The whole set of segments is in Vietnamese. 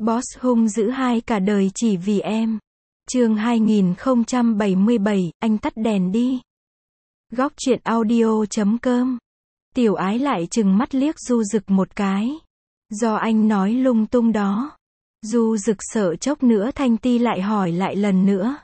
Boss hung dữ hai cả đời chỉ vì em. Chương 2077, anh tắt đèn đi. Góc truyện audio.com. Tiểu Ái lại trừng mắt liếc Du Dực một cái. Do anh nói lung tung đó. Du Dực sợ chốc nữa Thanh Ti lại hỏi lại lần nữa.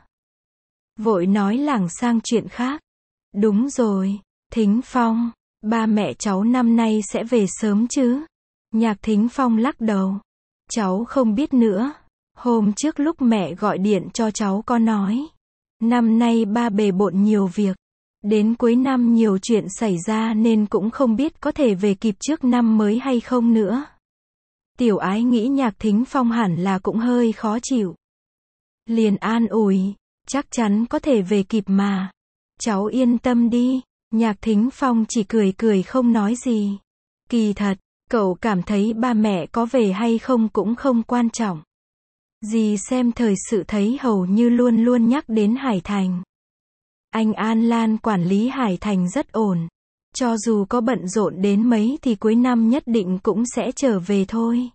Vội nói lảng sang chuyện khác. Đúng rồi, Thính Phong, ba mẹ cháu năm nay sẽ về sớm chứ? Nhạc Thính Phong lắc đầu. Cháu không biết nữa. Hôm trước lúc mẹ gọi điện cho cháu có nói. Năm nay ba bề bộn nhiều việc. Đến cuối năm nhiều chuyện xảy ra nên cũng không biết có thể về kịp trước năm mới hay không nữa. Tiểu Ái nghĩ Nhạc Thính Phong hẳn là cũng hơi khó chịu. Liền an ủi, chắc chắn có thể về kịp mà. Cháu yên tâm đi. Nhạc Thính Phong chỉ cười cười không nói gì. Kỳ thật, cậu cảm thấy ba mẹ có về hay không cũng không quan trọng. Dì xem thời sự thấy hầu như luôn luôn nhắc đến Hải Thành. Anh An Lan quản lý Hải Thành rất ổn. Cho dù có bận rộn đến mấy thì cuối năm nhất định cũng sẽ trở về thôi.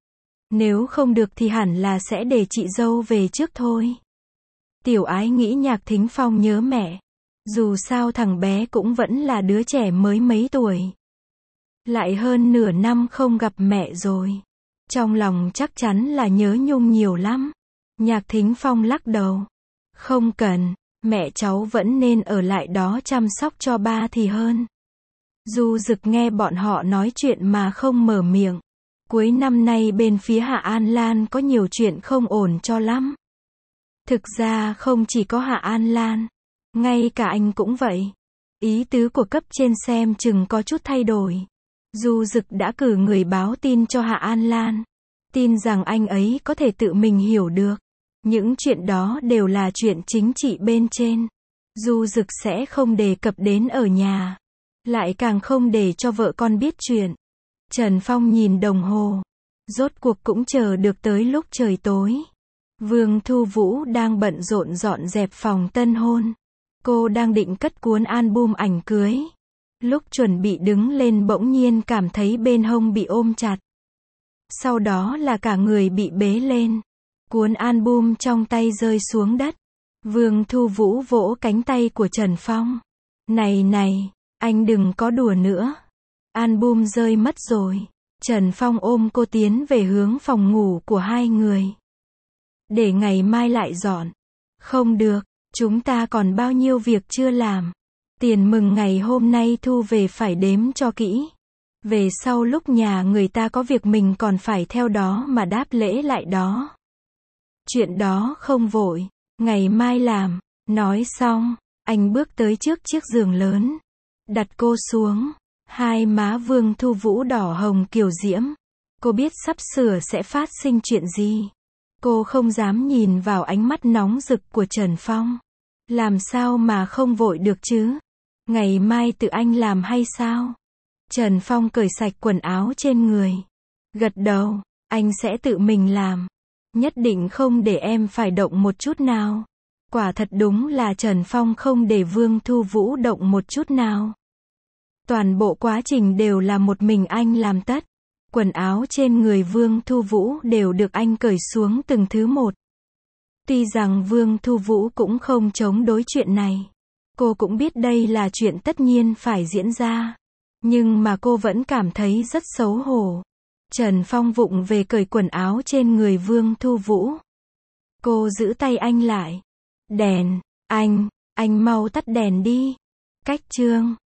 Nếu không được thì hẳn là sẽ để chị dâu về trước thôi. Tiểu Ái nghĩ Nhạc Thính Phong nhớ mẹ. Dù sao thằng bé cũng vẫn là đứa trẻ mới mấy tuổi. Lại hơn nửa năm không gặp mẹ rồi. Trong lòng chắc chắn là nhớ nhung nhiều lắm. Nhạc Thính Phong lắc đầu. Không cần, mẹ cháu vẫn nên ở lại đó chăm sóc cho ba thì hơn. Du Dực nghe bọn họ nói chuyện mà không mở miệng. Cuối năm nay bên phía Hạ An Lan có nhiều chuyện không ổn cho lắm. Thực ra không chỉ có Hạ An Lan, ngay cả anh cũng vậy. Ý tứ của cấp trên xem chừng có chút thay đổi. Du Dực đã cử người báo tin cho Hạ An Lan. Tin rằng anh ấy có thể tự mình hiểu được. Những chuyện đó đều là chuyện chính trị bên trên. Du Dực sẽ không đề cập đến ở nhà. Lại càng không để cho vợ con biết chuyện. Trần Phong nhìn đồng hồ. Rốt cuộc cũng chờ được tới lúc trời tối. Vương Thu Vũ đang bận rộn dọn dẹp phòng tân hôn. Cô đang định cất cuốn album ảnh cưới. Lúc chuẩn bị đứng lên bỗng nhiên cảm thấy bên hông bị ôm chặt. Sau đó là cả người bị bế lên. Cuốn album trong tay rơi xuống đất. Vương Thu Vũ vỗ cánh tay của Trần Phong. Này này, anh đừng có đùa nữa. Album rơi mất rồi. Trần Phong ôm cô tiến về hướng phòng ngủ của hai người. Để ngày mai lại dọn. Không được, chúng ta còn bao nhiêu việc chưa làm. Tiền mừng ngày hôm nay thu về phải đếm cho kỹ. Về sau lúc nhà người ta có việc mình còn phải theo đó mà đáp lễ lại đó. Chuyện đó không vội, ngày mai làm. Nói xong, anh bước tới trước chiếc giường lớn. Đặt cô xuống. Hai má Vương Thu Vũ đỏ hồng kiều diễm. Cô biết sắp sửa sẽ phát sinh chuyện gì. Cô không dám nhìn vào ánh mắt nóng rực của Trần Phong. Làm sao mà không vội được chứ? Ngày mai tự anh làm hay sao? Trần Phong cởi sạch quần áo trên người. Gật đầu, anh sẽ tự mình làm. Nhất định không để em phải động một chút nào. Quả thật đúng là Trần Phong không để Vương Thu Vũ động một chút nào. Toàn bộ quá trình đều là một mình anh làm tất. Quần áo trên người Vương Thu Vũ đều được anh cởi xuống từng thứ một. Tuy rằng Vương Thu Vũ cũng không chống đối chuyện này. Cô cũng biết đây là chuyện tất nhiên phải diễn ra. Nhưng mà cô vẫn cảm thấy rất xấu hổ. Trần Phong vụng về cởi quần áo trên người Vương Thu Vũ. Cô giữ tay anh lại. Đèn, anh mau tắt đèn đi. Cách chương